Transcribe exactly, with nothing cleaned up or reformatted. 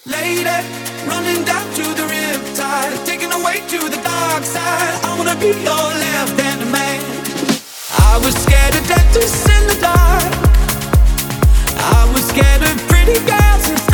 Lady, running down to the riptide, taken away to the dark side. I wanna be your left-hand man. I was scared of dentists in the dark. I was scared of pretty girls.